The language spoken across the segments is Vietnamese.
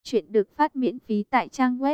Chuyện được phát miễn phí tại trang web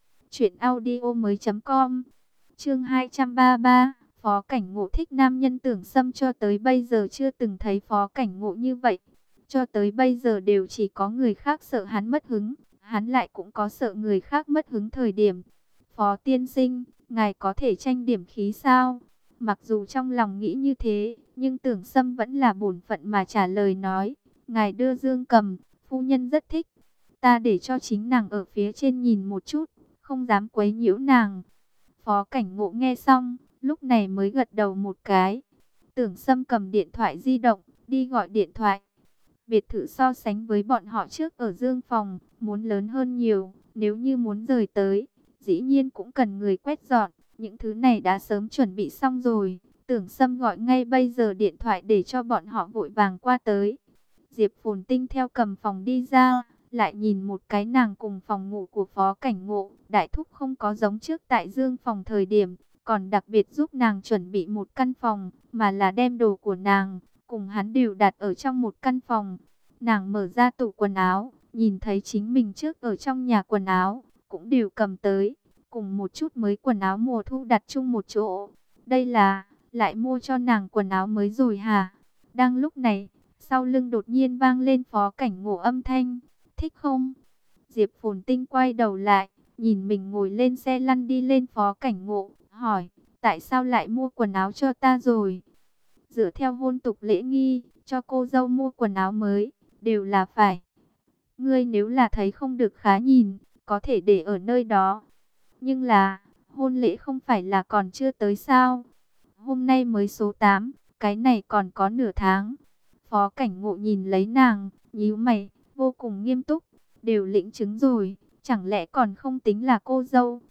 truyệnaudiomoi.com. Chương 233, Phó Cảnh Ngộ thích nam nhân. Tưởng Sâm cho tới bây giờ chưa từng thấy Phó Cảnh Ngộ như vậy. Cho tới bây giờ đều chỉ có người khác sợ hắn mất hứng, hắn lại cũng có sợ người khác mất hứng thời điểm. Phó tiên sinh, ngài có thể tranh điểm khí sao? Mặc dù trong lòng nghĩ như thế, nhưng Tưởng Sâm vẫn là bổn phận mà trả lời nói, ngài đưa Dương Cầm, phu nhân rất thích. Ta để cho chính nàng ở phía trên nhìn một chút, không dám quấy nhiễu nàng. Phó Cảnh Ngộ nghe xong, lúc này mới gật đầu một cái. Tưởng Sâm cầm điện thoại di động, đi gọi điện thoại. Biệt thự so sánh với bọn họ trước ở Dương Phòng, muốn lớn hơn nhiều. Nếu như muốn rời tới, dĩ nhiên cũng cần người quét dọn. Những thứ này đã sớm chuẩn bị xong rồi. Tưởng Sâm gọi ngay bây giờ điện thoại để cho bọn họ vội vàng qua tới. Diệp Phồn Tinh theo cầm phòng đi ra, lại nhìn một cái nàng cùng phòng ngủ của Phó Cảnh Ngộ. Đại thúc không có giống trước tại Dương Phòng thời điểm, còn đặc biệt giúp nàng chuẩn bị một căn phòng, mà là đem đồ của nàng cùng hắn đều đặt ở trong một căn phòng. Nàng mở ra tủ quần áo, nhìn thấy chính mình trước ở trong nhà quần áo, cũng đều cầm tới, cùng một chút mới quần áo mùa thu đặt chung một chỗ. Đây là, lại mua cho nàng quần áo mới rồi hả? Đang lúc này, sau lưng đột nhiên vang lên Phó Cảnh Ngộ âm thanh, thích không? Diệp Phồn Tinh quay đầu lại, nhìn mình ngồi lên xe lăn đi lên Phó Cảnh Ngộ, hỏi, tại sao lại mua quần áo cho ta rồi? Dựa theo hôn tục lễ nghi, cho cô dâu mua quần áo mới, đều là phải. Ngươi nếu là thấy không được khá nhìn, có thể để ở nơi đó. Nhưng là, hôn lễ không phải là còn chưa tới sao? Hôm nay mới số 8, cái này còn có nửa tháng. Phó Cảnh Ngộ nhìn lấy nàng, nhíu mày, vô cùng nghiêm túc. Đều lĩnh chứng rồi, chẳng lẽ còn không tính là cô dâu?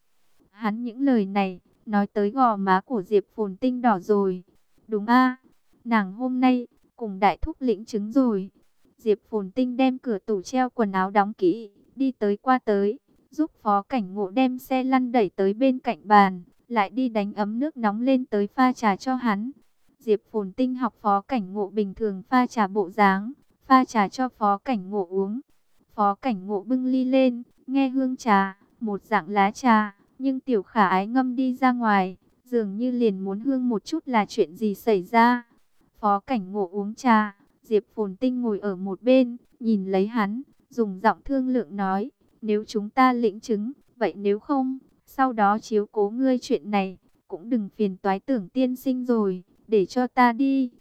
Hắn những lời này, nói tới gò má của Diệp Phồn Tinh đỏ rồi. Đúng a, nàng hôm nay, cùng đại thúc lĩnh chứng rồi. Diệp Phồn Tinh đem cửa tủ treo quần áo đóng kỹ, đi tới qua tới, giúp Phó Cảnh Ngộ đem xe lăn đẩy tới bên cạnh bàn, lại đi đánh ấm nước nóng lên tới pha trà cho hắn. Diệp Phồn Tinh học Phó Cảnh Ngộ bình thường pha trà bộ dáng, pha trà cho Phó Cảnh Ngộ uống. Phó Cảnh Ngộ bưng ly lên, nghe hương trà, một dạng lá trà, nhưng Tiểu Khả Ái ngâm đi ra ngoài, dường như liền muốn hương một chút là chuyện gì xảy ra. Phó Cảnh Ngộ uống trà, Diệp Phồn Tinh ngồi ở một bên, nhìn lấy hắn, dùng giọng thương lượng nói, nếu chúng ta lĩnh chứng, vậy nếu không, sau đó chiếu cố ngươi chuyện này, cũng đừng phiền toái Tưởng tiên sinh rồi, để cho ta đi.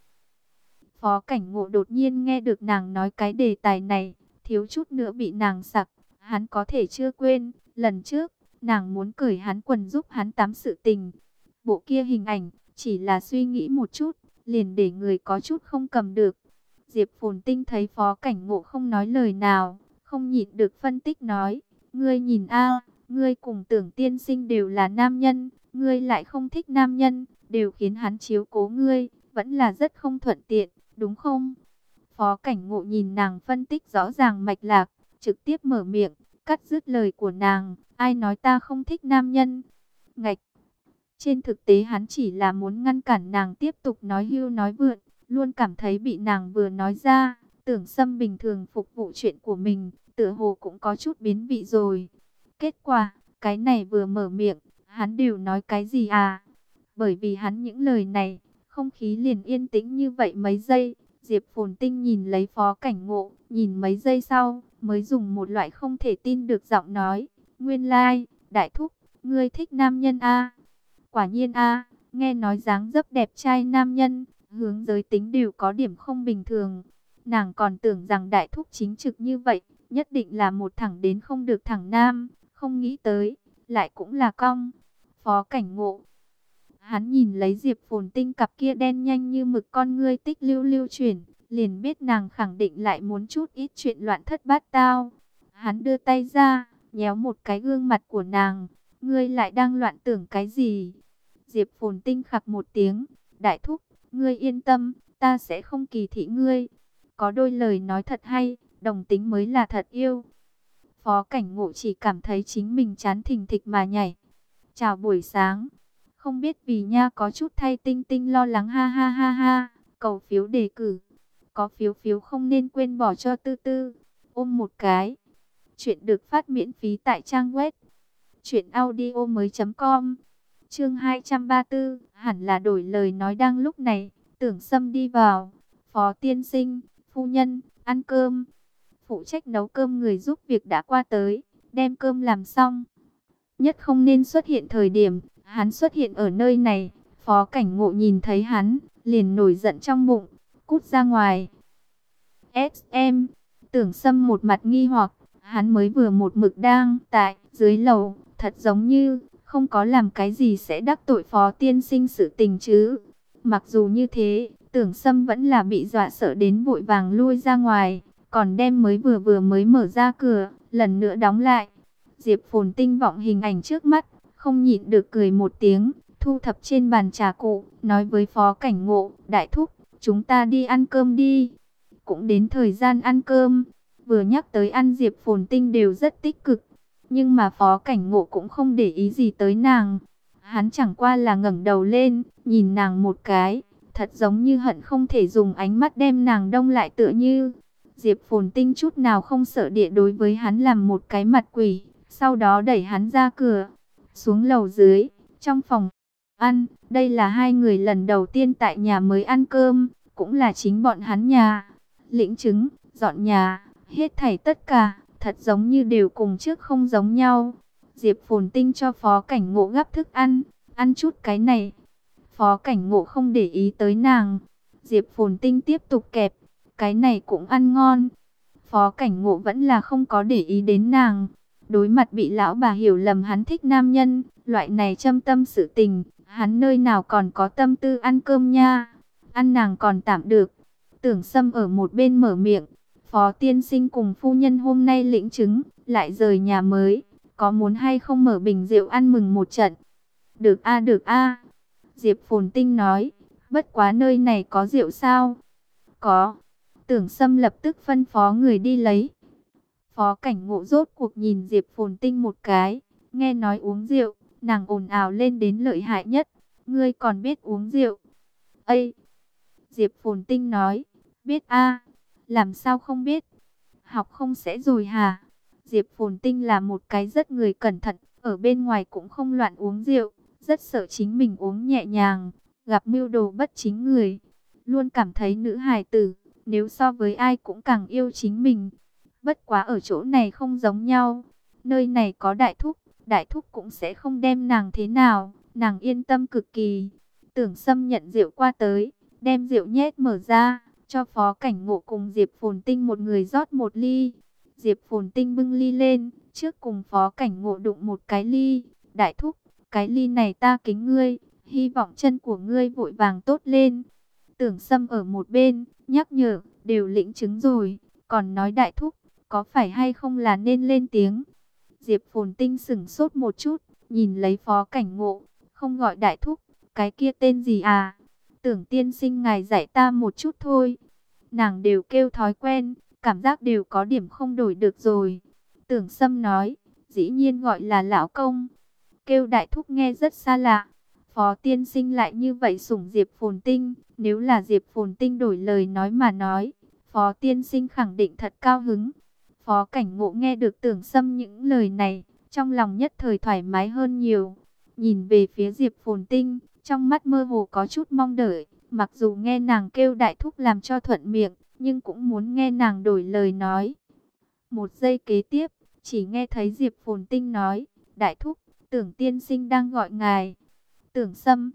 Phó Cảnh Ngộ đột nhiên nghe được nàng nói cái đề tài này, thiếu chút nữa bị nàng sặc. Hắn có thể chưa quên, lần trước, nàng muốn cởi hắn quần giúp hắn tắm sự tình. Bộ kia hình ảnh, chỉ là suy nghĩ một chút, liền để người có chút không cầm được. Diệp Phồn Tinh thấy Phó Cảnh Ngộ không nói lời nào, không nhịn được phân tích nói, ngươi nhìn a, ngươi cùng Tưởng tiên sinh đều là nam nhân, ngươi lại không thích nam nhân, đều khiến hắn chiếu cố ngươi, vẫn là rất không thuận tiện, đúng không? Phó Cảnh Ngộ nhìn nàng phân tích rõ ràng mạch lạc, trực tiếp mở miệng, cắt dứt lời của nàng, ai nói ta không thích nam nhân? Ngạch! Trên thực tế hắn chỉ là muốn ngăn cản nàng tiếp tục nói hưu nói vượn, luôn cảm thấy bị nàng vừa nói ra, Tưởng Sâm bình thường phục vụ chuyện của mình, tựa hồ cũng có chút biến vị rồi. Kết quả, cái này vừa mở miệng, hắn đều nói cái gì à? Bởi vì hắn những lời này, không khí liền yên tĩnh như vậy mấy giây. Diệp Phồn Tinh nhìn lấy Phó Cảnh Ngộ, nhìn mấy giây sau, mới dùng một loại không thể tin được giọng nói, nguyên lai, đại thúc, ngươi thích nam nhân a? Quả nhiên a, nghe nói dáng dấp đẹp trai nam nhân, hướng giới tính đều có điểm không bình thường. Nàng còn tưởng rằng đại thúc chính trực như vậy, nhất định là một thẳng đến không được thẳng nam, không nghĩ tới, lại cũng là cong. Phó Cảnh Ngộ, hắn nhìn lấy Diệp Phồn Tinh cặp kia đen nhanh như mực con ngươi tích lưu lưu chuyển, liền biết nàng khẳng định lại muốn chút ít chuyện loạn thất bát tao. Hắn đưa tay ra, nhéo một cái gương mặt của nàng, ngươi lại đang loạn tưởng cái gì? Diệp Phồn Tinh khặc một tiếng, đại thúc, ngươi yên tâm, ta sẽ không kỳ thị ngươi. Có đôi lời nói thật hay, đồng tính mới là thật yêu. Phó Cảnh Ngộ chỉ cảm thấy chính mình chán thình thịch mà nhảy. Chào buổi sáng. Không biết vì nha có chút thay Tinh Tinh lo lắng ha ha ha ha. Cầu phiếu đề cử. Có phiếu phiếu không nên quên bỏ cho Tư Tư. Ôm một cái. Chuyện được phát miễn phí tại trang web truyệnaudiomoi.com. Chương 234, hẳn là đổi lời nói đang lúc này, Tưởng Sâm đi vào. Phó tiên sinh, phu nhân, ăn cơm. Phụ trách nấu cơm người giúp việc đã qua tới, đem cơm làm xong. Nhất không nên xuất hiện thời điểm hắn xuất hiện ở nơi này. Phó Cảnh Ngộ nhìn thấy hắn, liền nổi giận trong bụng, cút ra ngoài. SM, Tưởng Sâm một mặt nghi hoặc, hắn mới vừa một mực đang tại dưới lầu, thật giống như không có làm cái gì sẽ đắc tội Phó tiên sinh sự tình chứ. Mặc dù như thế, Tưởng Sâm vẫn là bị dọa sợ đến vội vàng lui ra ngoài, còn đem mới vừa mới mở ra cửa, lần nữa đóng lại. Diệp Phồn Tinh vọng hình ảnh trước mắt, không nhịn được cười một tiếng, thu thập trên bàn trà cụ, nói với Phó Cảnh Ngộ, đại thúc, chúng ta đi ăn cơm đi. Cũng đến thời gian ăn cơm, vừa nhắc tới ăn Diệp Phồn Tinh đều rất tích cực, nhưng mà Phó Cảnh Ngộ cũng không để ý gì tới nàng. Hắn chẳng qua là ngẩng đầu lên, nhìn nàng một cái, thật giống như hận không thể dùng ánh mắt đem nàng đông lại tựa như. Diệp Phồn Tinh chút nào không sợ địa đối với hắn làm một cái mặt quỷ, sau đó đẩy hắn ra cửa, xuống lầu dưới, trong phòng ăn. Đây là hai người lần đầu tiên tại nhà mới ăn cơm, cũng là chính bọn hắn nhà. Lĩnh chứng, dọn nhà, hết thảy tất cả, thật giống như đều cùng trước không giống nhau. Diệp Phồn Tinh cho Phó Cảnh Ngộ gắp thức ăn, ăn chút cái này. Phó Cảnh Ngộ không để ý tới nàng. Diệp Phồn Tinh tiếp tục kẹp, cái này cũng ăn ngon. Phó Cảnh Ngộ vẫn là không có để ý đến nàng. Đối mặt bị lão bà hiểu lầm hắn thích nam nhân, loại này châm tâm sự tình, hắn nơi nào còn có tâm tư ăn cơm nha. Ăn nàng còn tạm được. Tưởng Sâm ở một bên mở miệng, Phó tiên sinh cùng phu nhân hôm nay lĩnh chứng, lại rời nhà mới, có muốn hay không mở bình rượu ăn mừng một trận? Được a, được a. Diệp Phồn Tinh nói, bất quá nơi này có rượu sao? Có. Tưởng Sâm lập tức phân phó người đi lấy. Phó Cảnh Ngộ rốt cuộc nhìn Diệp Phồn Tinh một cái, nghe nói uống rượu, nàng ồn ào lên đến lợi hại nhất. Ngươi còn biết uống rượu? Ây! Diệp Phồn Tinh nói, biết a, làm sao không biết? Học không sẽ rồi hả? Diệp Phồn Tinh là một cái rất người cẩn thận, ở bên ngoài cũng không loạn uống rượu, rất sợ chính mình uống nhẹ nhàng, gặp mưu đồ bất chính người. Luôn cảm thấy nữ hài tử, nếu so với ai cũng càng yêu chính mình. Bất quá ở chỗ này không giống nhau, nơi này có đại thúc cũng sẽ không đem nàng thế nào, nàng yên tâm cực kỳ. Tưởng Sâm nhận rượu qua tới, đem rượu nhét mở ra, cho Phó Cảnh Ngộ cùng Diệp Phồn Tinh một người rót một ly. Diệp Phồn Tinh bưng ly lên, trước cùng Phó Cảnh Ngộ đụng một cái ly. Đại thúc, cái ly này ta kính ngươi, hy vọng chân của ngươi vội vàng tốt lên. Tưởng Sâm ở một bên, nhắc nhở, đều lĩnh chứng rồi, còn nói đại thúc, có phải hay không là nên lên tiếng. Diệp Phồn Tinh sững sốt một chút, nhìn lấy Phó Cảnh Ngộ, không gọi đại thúc, cái kia tên gì à? Tưởng tiên sinh ngài dạy ta một chút thôi. Nàng đều kêu thói quen, cảm giác đều có điểm không đổi được rồi. Tưởng Sâm nói, dĩ nhiên gọi là lão công. Kêu đại thúc nghe rất xa lạ. Phó tiên sinh lại như vậy sủng Diệp Phồn Tinh. Nếu là Diệp Phồn Tinh đổi lời nói mà nói, Phó tiên sinh khẳng định thật cao hứng. Phó Cảnh Ngộ nghe được Tưởng Sâm những lời này, trong lòng nhất thời thoải mái hơn nhiều. Nhìn về phía Diệp Phồn Tinh, trong mắt mơ hồ có chút mong đợi. Mặc dù nghe nàng kêu đại thúc làm cho thuận miệng, nhưng cũng muốn nghe nàng đổi lời nói. Một giây kế tiếp, chỉ nghe thấy Diệp Phồn Tinh nói, đại thúc, Tưởng tiên sinh đang gọi ngài. Tưởng Sâm.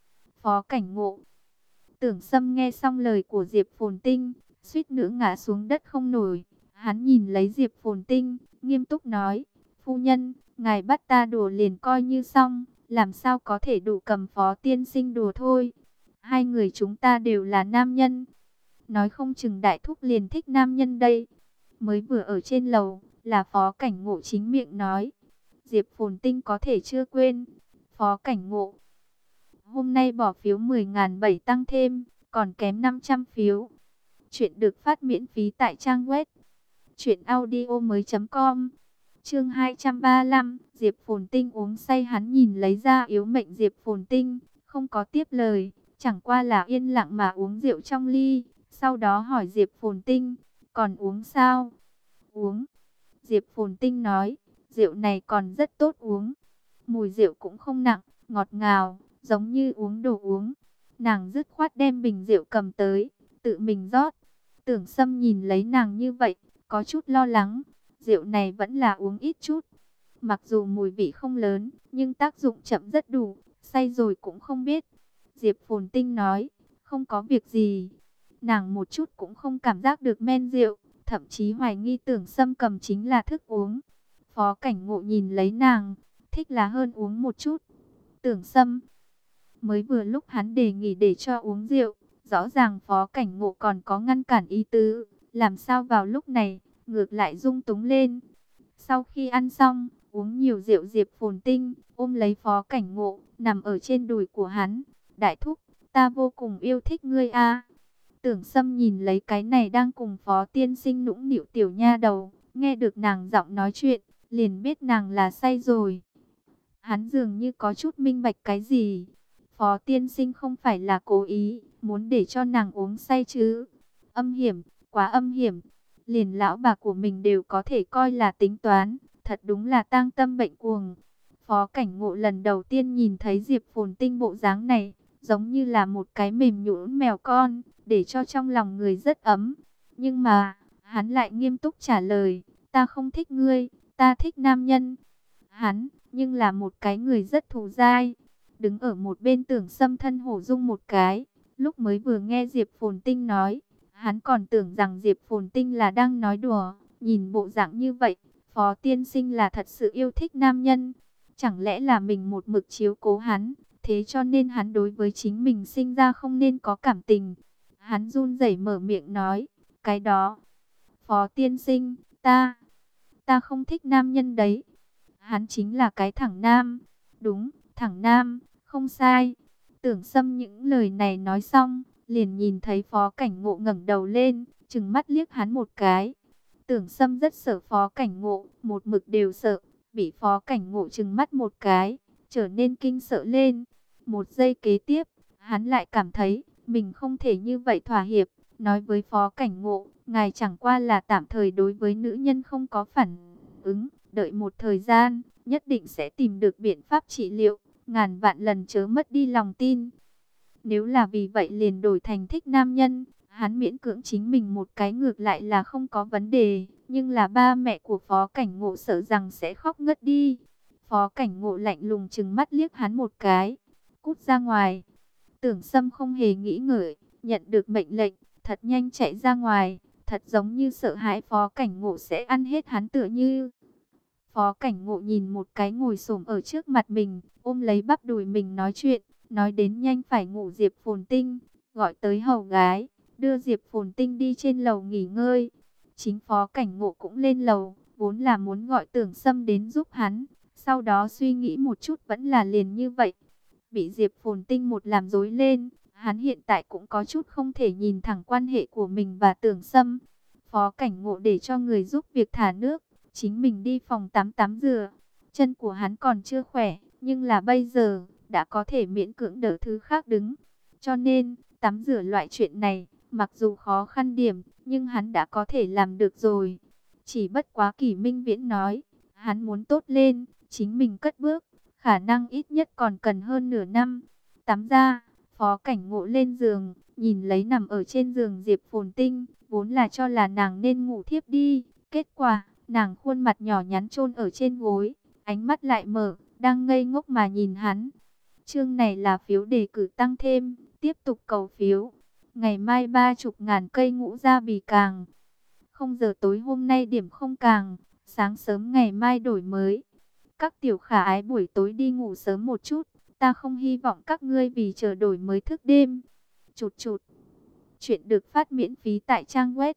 Phó Cảnh Ngộ. Tưởng Sâm nghe xong lời của Diệp Phồn Tinh, suýt nữa ngã xuống đất không nổi. Hắn nhìn lấy Diệp Phồn Tinh, nghiêm túc nói, phu nhân, ngài bắt ta đùa liền coi như xong, làm sao có thể đủ cầm Phó tiên sinh đùa thôi. Hai người chúng ta đều là nam nhân. Nói không chừng đại thúc liền thích nam nhân đây. Mới vừa ở trên lầu, là Phó Cảnh Ngộ chính miệng nói. Diệp Phồn Tinh có thể chưa quên. Phó Cảnh Ngộ, hôm nay bỏ phiếu 10.700 tăng thêm, còn kém 500 phiếu. Chuyện được phát miễn phí tại trang web truyệnaudiomoi.com. Chương 235, Diệp Phồn Tinh uống say, hắn nhìn lấy ra yếu mệnh Diệp Phồn Tinh, không có tiếp lời, chẳng qua là yên lặng mà uống rượu trong ly, sau đó hỏi Diệp Phồn Tinh, còn uống sao? Uống. Diệp Phồn Tinh nói, rượu này còn rất tốt uống. Mùi rượu cũng không nặng, ngọt ngào, giống như uống đồ uống. Nàng dứt khoát đem bình rượu cầm tới, tự mình rót. Tưởng Sâm nhìn lấy nàng như vậy, có chút lo lắng. Rượu này vẫn là uống ít chút. Mặc dù mùi vị không lớn, nhưng tác dụng chậm rất đủ, say rồi cũng không biết. Diệp Phồn Tinh nói, không có việc gì. Nàng một chút cũng không cảm giác được men rượu, thậm chí hoài nghi Tưởng Sâm cầm chính là thức uống. Phó Cảnh Ngộ nhìn lấy nàng, thích là hơn uống một chút. Tưởng Sâm, mới vừa lúc hắn đề nghị để cho uống rượu, rõ ràng Phó Cảnh Ngộ còn có ngăn cản ý tứ, làm sao vào lúc này, ngược lại dung túng lên. Sau khi ăn xong, uống nhiều rượu, Diệp Phồn Tinh ôm lấy Phó Cảnh Ngộ, nằm ở trên đùi của hắn. Đại thúc, ta vô cùng yêu thích ngươi a. Tưởng Sâm nhìn lấy cái này đang cùng Phó Tiên Sinh nũng nịu tiểu nha đầu, nghe được nàng giọng nói chuyện, liền biết nàng là say rồi. Hắn dường như có chút minh bạch cái gì. Phó Tiên Sinh không phải là cố ý, muốn để cho nàng uống say chứ. Âm hiểm, quá âm hiểm. Liền lão bà của mình đều có thể coi là tính toán, thật đúng là tang tâm bệnh cuồng. Phó Cảnh Ngộ lần đầu tiên nhìn thấy Diệp Phồn Tinh bộ dáng này, giống như là một cái mềm nhũn mèo con, để cho trong lòng người rất ấm. Nhưng mà, hắn lại nghiêm túc trả lời, ta không thích ngươi, ta thích nam nhân. Hắn, nhưng là một cái người rất thù dai. Đứng ở một bên Tưởng Sâm thân hổ rung một cái, lúc mới vừa nghe Diệp Phồn Tinh nói, hắn còn tưởng rằng Diệp Phồn Tinh là đang nói đùa, nhìn bộ dạng như vậy, Phó Tiên Sinh là thật sự yêu thích nam nhân. Chẳng lẽ là mình một mực chiếu cố hắn, thế cho nên hắn đối với chính mình sinh ra không nên có cảm tình. Hắn run rẩy mở miệng nói, cái đó, Phó Tiên Sinh, ta không thích nam nhân đấy. Hắn chính là cái thẳng nam. Đúng, thẳng nam, không sai. Tưởng Sâm những lời này nói xong, liền nhìn thấy Phó Cảnh Ngộ ngẩng đầu lên, trừng mắt liếc hắn một cái. Tưởng Sâm rất sợ Phó Cảnh Ngộ, một mực đều sợ, bị Phó Cảnh Ngộ trừng mắt một cái, trở nên kinh sợ lên. Một giây kế tiếp, hắn lại cảm thấy mình không thể như vậy thỏa hiệp, nói với Phó Cảnh Ngộ, ngài chẳng qua là tạm thời đối với nữ nhân không có phản ứng, đợi một thời gian, nhất định sẽ tìm được biện pháp trị liệu, ngàn vạn lần chớ mất đi lòng tin. Nếu là vì vậy liền đổi thành thích nam nhân, hắn miễn cưỡng chính mình một cái ngược lại là không có vấn đề, nhưng là ba mẹ của Phó Cảnh Ngộ sợ rằng sẽ khóc ngất đi. Phó Cảnh Ngộ lạnh lùng trừng mắt liếc hắn một cái, cút ra ngoài. Tưởng Sâm không hề nghĩ ngợi, nhận được mệnh lệnh, thật nhanh chạy ra ngoài, thật giống như sợ hãi Phó Cảnh Ngộ sẽ ăn hết hắn tựa như. Phó Cảnh Ngộ nhìn một cái ngồi xổm ở trước mặt mình, ôm lấy bắp đùi mình nói chuyện, nói đến nhanh phải ngủ Diệp Phồn Tinh, gọi tới hầu gái, đưa Diệp Phồn Tinh đi trên lầu nghỉ ngơi. Chính Phó Cảnh Ngộ cũng lên lầu, vốn là muốn gọi Tưởng Sâm đến giúp hắn, sau đó suy nghĩ một chút vẫn là liền như vậy. Bị Diệp Phồn Tinh một làm rối lên, hắn hiện tại cũng có chút không thể nhìn thẳng quan hệ của mình và Tưởng Sâm. Phó Cảnh Ngộ để cho người giúp việc thả nước, chính mình đi phòng tắm tắm rửa. Chân của hắn còn chưa khỏe, nhưng là bây giờ đã có thể miễn cưỡng đỡ thứ khác đứng. Cho nên, tắm rửa loại chuyện này, mặc dù khó khăn điểm, nhưng hắn đã có thể làm được rồi. Chỉ bất quá Kỷ Minh Viễn nói, hắn muốn tốt lên, chính mình cất bước, khả năng ít nhất còn cần hơn nửa năm. Tắm ra, Phó Cảnh Ngộ lên giường, nhìn lấy nằm ở trên giường Diệp Phồn Tinh, vốn là cho là nàng nên ngủ thiếp đi. Kết quả, nàng khuôn mặt nhỏ nhắn chôn ở trên gối, ánh mắt lại mở, đang ngây ngốc mà nhìn hắn. Chương này là phiếu đề cử tăng thêm, tiếp tục cầu phiếu. Ngày mai 30.000 cây ngũ gia bì càng. 0 giờ tối hôm nay điểm không càng, sáng sớm ngày mai đổi mới. Các tiểu khả ái buổi tối đi ngủ sớm một chút, ta không hy vọng các ngươi vì chờ đổi mới thức đêm. Chụt chụt. Chuyện được phát miễn phí tại trang web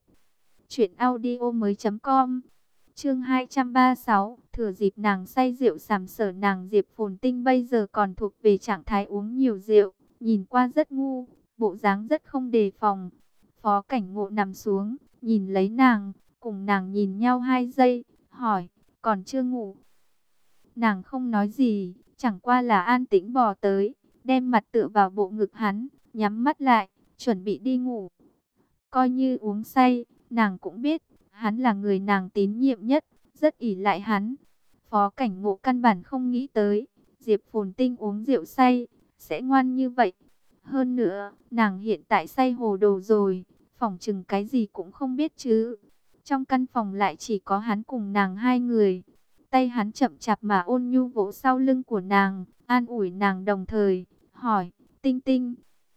truyệnaudiomoi.com. Chương 236, thừa dịp nàng say rượu sàm sỡ, nàng Diệp Phồn Tinh bây giờ còn thuộc về trạng thái uống nhiều rượu, nhìn qua rất ngu, bộ dáng rất không đề phòng. Phó Cảnh Ngộ nằm xuống, nhìn lấy nàng, cùng nàng nhìn nhau 2 giây, hỏi, còn chưa ngủ? Nàng không nói gì, chẳng qua là an tĩnh bò tới, đem mặt tựa vào bộ ngực hắn, nhắm mắt lại, chuẩn bị đi ngủ. Coi như uống say, nàng cũng biết, hắn là người nàng tín nhiệm nhất, rất ỷ lại hắn. Phó Cảnh Ngộ căn bản không nghĩ tới, Diệp Phồn Tinh uống rượu say, sẽ ngoan như vậy. Hơn nữa, nàng hiện tại say hồ đồ rồi, phỏng chừng cái gì cũng không biết chứ. Trong căn phòng lại chỉ có hắn cùng nàng hai người. Tay hắn chậm chạp mà ôn nhu vỗ sau lưng của nàng, an ủi nàng đồng thời, hỏi, Tinh Tinh,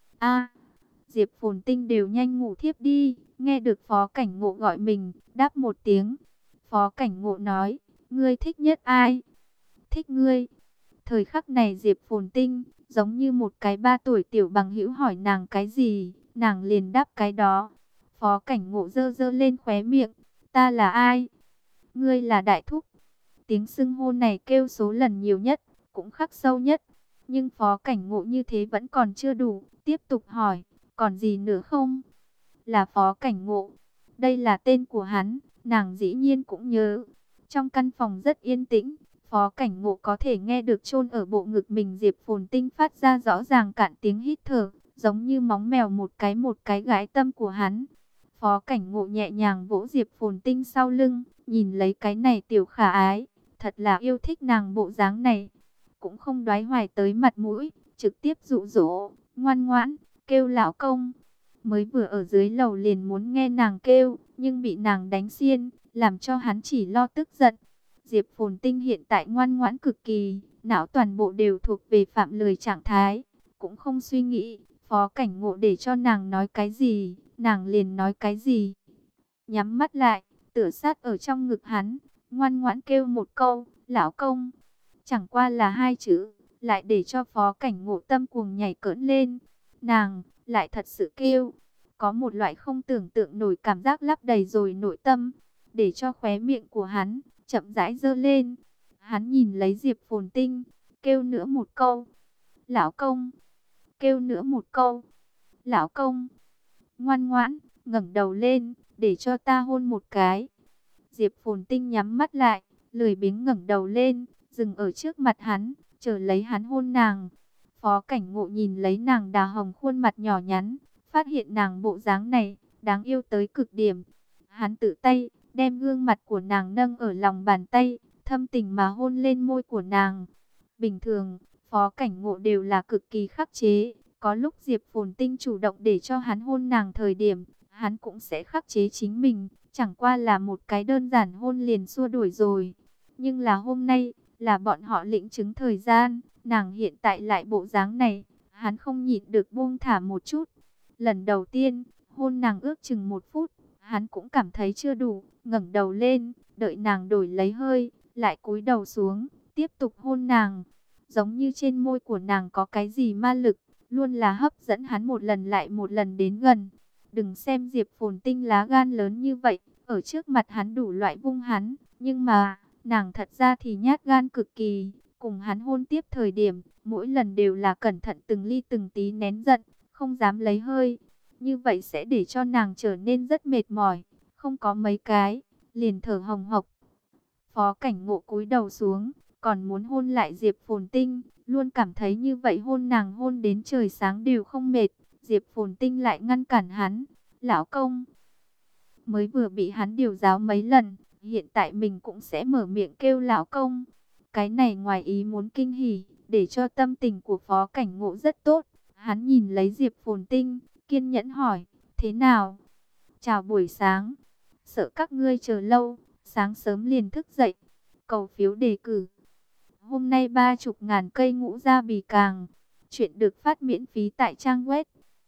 a Diệp Phồn Tinh đều nhanh ngủ thiếp đi, nghe được Phó Cảnh Ngộ gọi mình, đáp một tiếng. Phó Cảnh Ngộ nói, ngươi thích nhất ai? Thích ngươi. Thời khắc này Diệp Phồn Tinh, giống như một cái 3 tuổi tiểu bằng hữu hỏi nàng cái gì, nàng liền đáp cái đó. Phó Cảnh Ngộ giơ giơ lên khóe miệng, ta là ai? Ngươi là Đại Thúc. Tiếng xưng hô này kêu số lần nhiều nhất, cũng khắc sâu nhất. Nhưng Phó Cảnh Ngộ như thế vẫn còn chưa đủ, tiếp tục hỏi, còn gì nữa không? Là Phó Cảnh Ngộ. Đây là tên của hắn, nàng dĩ nhiên cũng nhớ. Trong căn phòng rất yên tĩnh, Phó Cảnh Ngộ có thể nghe được chôn ở bộ ngực mình Diệp Phồn Tinh phát ra rõ ràng cạn tiếng hít thở, giống như móng mèo một cái gãi tâm của hắn. Phó Cảnh Ngộ nhẹ nhàng vỗ Diệp Phồn Tinh sau lưng, nhìn lấy cái này tiểu khả ái, thật là yêu thích nàng bộ dáng này. Cũng không đoái hoài tới mặt mũi, trực tiếp dụ dỗ, ngoan ngoãn, kêu lão công. Mới vừa ở dưới lầu liền muốn nghe nàng kêu, nhưng bị nàng đánh xiên, làm cho hắn chỉ lo tức giận. Diệp Phồn Tinh hiện tại ngoan ngoãn cực kỳ, não toàn bộ đều thuộc về phạm lười trạng thái, cũng không suy nghĩ, Phó Cảnh Ngộ để cho nàng nói cái gì, nàng liền nói cái gì. Nhắm mắt lại, tựa sát ở trong ngực hắn, ngoan ngoãn kêu một câu, lão công. Chẳng qua là hai chữ, lại để cho Phó Cảnh Ngộ tâm cuồng nhảy cỡn lên. Nàng, lại thật sự kêu. Có một loại không tưởng tượng nổi cảm giác lấp đầy rồi nội tâm, để cho khóe miệng của hắn chậm rãi giơ lên. Hắn nhìn lấy Diệp Phồn Tinh, kêu nữa một câu, lão công. Kêu nữa một câu, lão công. Ngoan ngoãn, ngẩng đầu lên, để cho ta hôn một cái. Diệp Phồn Tinh nhắm mắt lại, lười biếng ngẩng đầu lên, dừng ở trước mặt hắn, chờ lấy hắn hôn nàng. Phó Cảnh Ngộ nhìn lấy nàng đào hồng khuôn mặt nhỏ nhắn, phát hiện nàng bộ dáng này, đáng yêu tới cực điểm. Hắn tự tay, đem gương mặt của nàng nâng ở lòng bàn tay, thâm tình mà hôn lên môi của nàng. Bình thường, Phó Cảnh Ngộ đều là cực kỳ khắc chế. Có lúc Diệp Phồn Tinh chủ động để cho hắn hôn nàng thời điểm, hắn cũng sẽ khắc chế chính mình. Chẳng qua là một cái đơn giản hôn liền xua đuổi rồi. Nhưng là hôm nay, là bọn họ lĩnh chứng thời gian, nàng hiện tại lại bộ dáng này, hắn không nhịn được buông thả một chút. Lần đầu tiên, hôn nàng ước chừng 1 phút, hắn cũng cảm thấy chưa đủ, ngẩng đầu lên, đợi nàng đổi lấy hơi, lại cúi đầu xuống, tiếp tục hôn nàng. Giống như trên môi của nàng có cái gì ma lực, luôn là hấp dẫn hắn một lần lại một lần đến gần. Đừng xem Diệp Phồn Tinh lá gan lớn như vậy, ở trước mặt hắn đủ loại vung hắn, nhưng mà, nàng thật ra thì nhát gan cực kỳ. Cùng hắn hôn tiếp thời điểm, mỗi lần đều là cẩn thận từng ly từng tí nén giận, không dám lấy hơi. Như vậy sẽ để cho nàng trở nên rất mệt mỏi, không có mấy cái, liền thở hồng hộc. Phó Cảnh Ngộ cúi đầu xuống, còn muốn hôn lại Diệp Phồn Tinh, luôn cảm thấy như vậy hôn nàng hôn đến trời sáng đều không mệt. Diệp Phồn Tinh lại ngăn cản hắn, lão công. Mới vừa bị hắn điều giáo mấy lần, hiện tại mình cũng sẽ mở miệng kêu lão công. Cái này ngoài ý muốn kinh hỉ, để cho tâm tình của Phó Cảnh Ngộ rất tốt. Hắn nhìn lấy Diệp Phồn Tinh, kiên nhẫn hỏi, thế nào? Chào buổi sáng, sợ các ngươi chờ lâu, sáng sớm liền thức dậy. Cầu phiếu đề cử. Hôm nay 30.000 cây ngũ gia bì càng. Chuyện được phát miễn phí tại trang web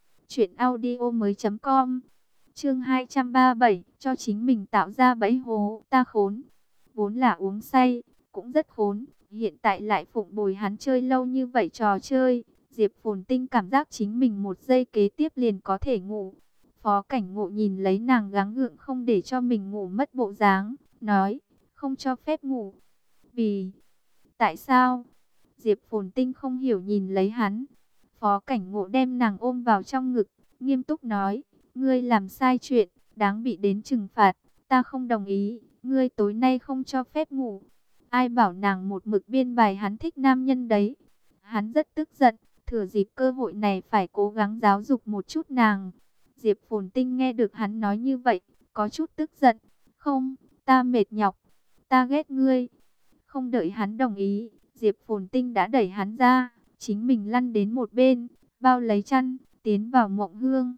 truyệnaudiomoi.com. Chương 237, cho chính mình tạo ra bẫy hố, ta khốn. Vốn là uống say, cũng rất khốn, hiện tại lại phụng bồi hắn chơi lâu như vậy trò chơi. Diệp Phồn Tinh cảm giác chính mình một giây kế tiếp liền có thể ngủ. Phó Cảnh Ngộ nhìn lấy nàng gắng gượng không để cho mình ngủ mất bộ dáng, nói, không cho phép ngủ. Vì, tại sao? Diệp Phồn Tinh không hiểu nhìn lấy hắn. Phó Cảnh Ngộ đem nàng ôm vào trong ngực, nghiêm túc nói, ngươi làm sai chuyện, đáng bị đến trừng phạt, ta không đồng ý, ngươi tối nay không cho phép ngủ. Ai bảo nàng một mực biên bài hắn thích nam nhân đấy. Hắn rất tức giận, thừa dịp cơ hội này phải cố gắng giáo dục một chút nàng. Diệp Phồn Tinh nghe được hắn nói như vậy, có chút tức giận. Không, ta mệt nhọc. ta ghét ngươi. Không đợi hắn đồng ý, Diệp Phồn Tinh đã đẩy hắn ra, chính mình lăn đến một bên, bao lấy chăn, tiến vào mộng hương.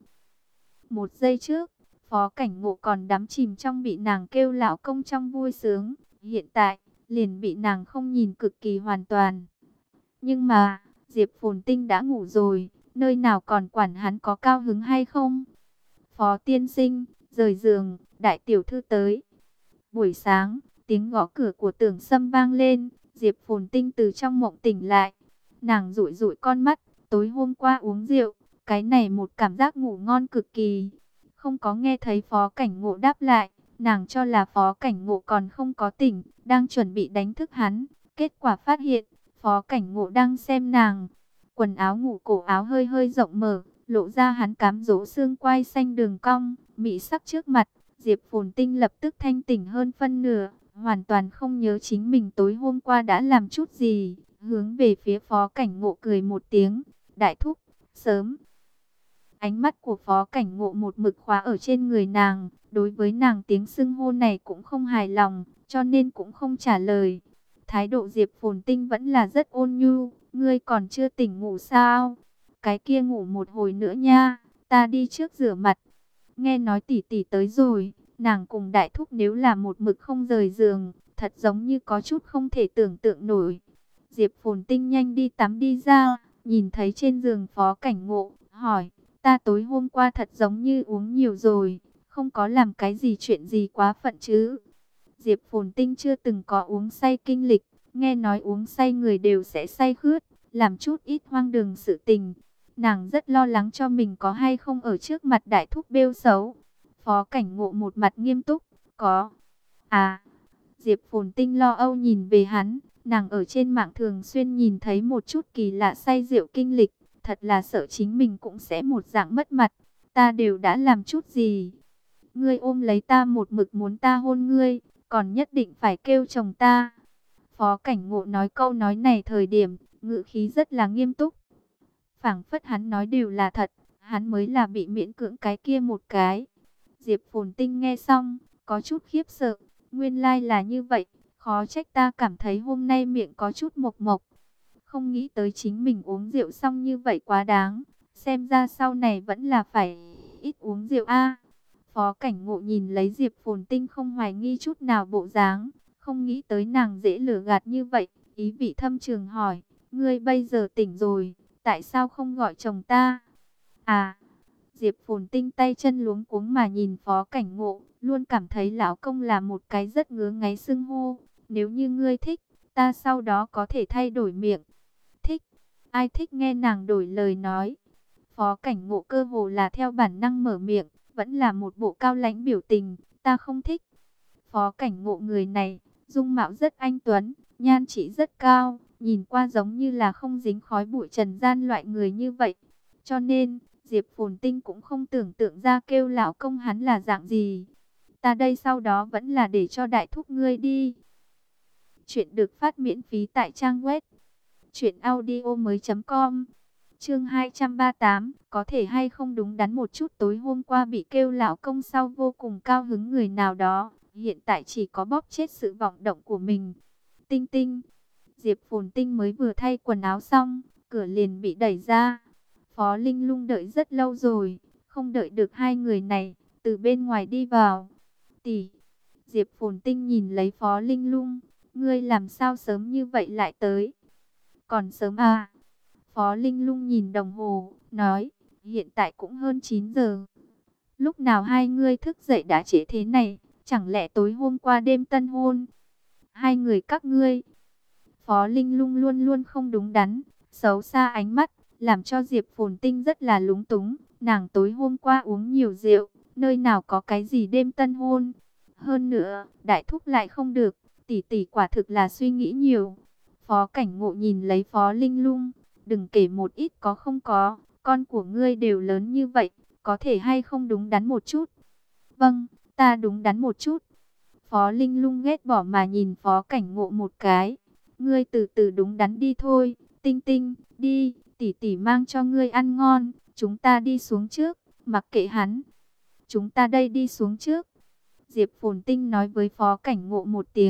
Một giây trước, Phó Cảnh Ngộ còn đắm chìm trong bị nàng kêu lão công trong vui sướng, hiện tại, liền bị nàng không nhìn cực kỳ hoàn toàn. Nhưng mà, Diệp Phồn Tinh đã ngủ rồi, nơi nào còn quản hắn có cao hứng hay không. Phó tiên sinh, rời giường, đại tiểu thư tới. Buổi sáng, tiếng gõ cửa của Tưởng Sâm vang lên, Diệp Phồn Tinh từ trong mộng tỉnh lại. Nàng dụi dụi con mắt, tối hôm qua uống rượu, cái này một cảm giác ngủ ngon cực kỳ. Không có nghe thấy Phó Cảnh Ngộ đáp lại, nàng cho là Phó Cảnh Ngộ còn không có tỉnh, đang chuẩn bị đánh thức hắn. Kết quả phát hiện, Phó Cảnh Ngộ đang xem nàng. Quần áo ngủ cổ áo hơi hơi rộng mở, lộ ra hắn cám dỗ xương quai xanh đường cong, mỹ sắc trước mặt. Diệp Phồn Tinh lập tức thanh tỉnh hơn phân nửa, hoàn toàn không nhớ chính mình tối hôm qua đã làm chút gì. Hướng về phía Phó Cảnh Ngộ cười một tiếng, đại thúc, sớm. Ánh mắt của Phó Cảnh Ngộ một mực khóa ở trên người nàng, đối với nàng tiếng xưng hô này cũng không hài lòng, cho nên cũng không trả lời. Thái độ Diệp Phồn Tinh vẫn là rất ôn nhu, ngươi còn chưa tỉnh ngủ sao? Cái kia ngủ một hồi nữa nha, ta đi trước rửa mặt. Nghe nói tỷ tỷ tới rồi, nàng cùng đại thúc nếu là một mực không rời giường, thật giống như có chút không thể tưởng tượng nổi. Diệp Phồn Tinh nhanh đi tắm đi ra, nhìn thấy trên giường Phó Cảnh Ngộ, hỏi, ta tối hôm qua thật giống như uống nhiều rồi, không có làm cái gì chuyện gì quá phận chứ. Diệp Phồn Tinh chưa từng có uống say kinh lịch, nghe nói uống say người đều sẽ say khướt, làm chút ít hoang đường sự tình. Nàng rất lo lắng cho mình có hay không ở trước mặt đại thúc bêu xấu. Phó Cảnh Ngộ một mặt nghiêm túc, có. À, Diệp Phồn Tinh lo âu nhìn về hắn, nàng ở trên mạng thường xuyên nhìn thấy một chút kỳ lạ say rượu kinh lịch, thật là sợ chính mình cũng sẽ một dạng mất mặt. Ta đều đã làm chút gì? Ngươi ôm lấy ta một mực muốn ta hôn ngươi, còn nhất định phải kêu chồng ta. Phó Cảnh Ngộ nói câu nói này thời điểm, ngữ khí rất là nghiêm túc. Phảng phất hắn nói đều là thật, hắn mới là bị miễn cưỡng cái kia một cái. Diệp Phồn Tinh nghe xong, có chút khiếp sợ, nguyên lai là như vậy, khó trách ta cảm thấy hôm nay miệng có chút mộc mộc. Không nghĩ tới chính mình uống rượu xong như vậy quá đáng, xem ra sau này vẫn là phải ít uống rượu a. Phó Cảnh Ngộ nhìn lấy Diệp Phồn Tinh không hoài nghi chút nào bộ dáng, không nghĩ tới nàng dễ lừa gạt như vậy, ý vị thâm trường hỏi, ngươi bây giờ tỉnh rồi, tại sao không gọi chồng ta? À, Diệp Phồn Tinh tay chân luống cuống mà nhìn Phó Cảnh Ngộ, luôn cảm thấy lão công là một cái rất ngứa ngáy xưng hô, nếu như ngươi thích, ta sau đó có thể thay đổi miệng. Thích, ai thích nghe nàng đổi lời nói. Phó Cảnh Ngộ cơ hồ là theo bản năng mở miệng, vẫn là một bộ cao lãnh biểu tình, ta không thích. Phó Cảnh Ngộ người này, dung mạo rất anh tuấn, nhan trị rất cao, nhìn qua giống như là không dính khói bụi trần gian loại người như vậy. Cho nên, Diệp Phồn Tinh cũng không tưởng tượng ra kêu lão công hắn là dạng gì. Ta đây sau đó vẫn là để cho đại thúc ngươi đi. Chuyện được phát miễn phí tại trang web truyệnaudiomoi.com. Chương 238, có thể hay không đúng đắn một chút, tối hôm qua bị kêu lão công sau vô cùng cao hứng người nào đó, hiện tại chỉ có bóp chết sự vọng động của mình. Tinh Tinh, Diệp Phồn Tinh mới vừa thay quần áo xong, cửa liền bị đẩy ra. Phó Linh Lung đợi rất lâu rồi, không đợi được hai người này, từ bên ngoài đi vào. Tỷ, Diệp Phồn Tinh nhìn lấy Phó Linh Lung, ngươi làm sao sớm như vậy lại tới? Còn sớm à? Phó Linh Lung nhìn đồng hồ, nói, hiện tại cũng hơn 9 giờ. Lúc nào hai ngươi thức dậy đã trễ thế này, chẳng lẽ tối hôm qua đêm tân hôn? Hai người các ngươi. Phó Linh Lung luôn luôn không đúng đắn, xấu xa ánh mắt, làm cho Diệp Phồn Tinh rất là lúng túng. Nàng tối hôm qua uống nhiều rượu, nơi nào có cái gì đêm tân hôn. Hơn nữa, đại thúc lại không được, tỷ tỷ quả thực là suy nghĩ nhiều. Phó Cảnh Ngộ nhìn lấy Phó Linh Lung, đừng kể một ít có không có, con của ngươi đều lớn như vậy, có thể hay không đúng đắn một chút. Vâng, ta đúng đắn một chút. Phó Linh Lung ghét bỏ mà nhìn Phó Cảnh Ngộ một cái. Ngươi từ từ đúng đắn đi thôi, Tinh Tinh, đi, tỷ tỷ mang cho ngươi ăn ngon, chúng ta đi xuống trước, mặc kệ hắn. Chúng ta đây đi xuống trước. Diệp Phồn Tinh nói với Phó Cảnh Ngộ một tiếng,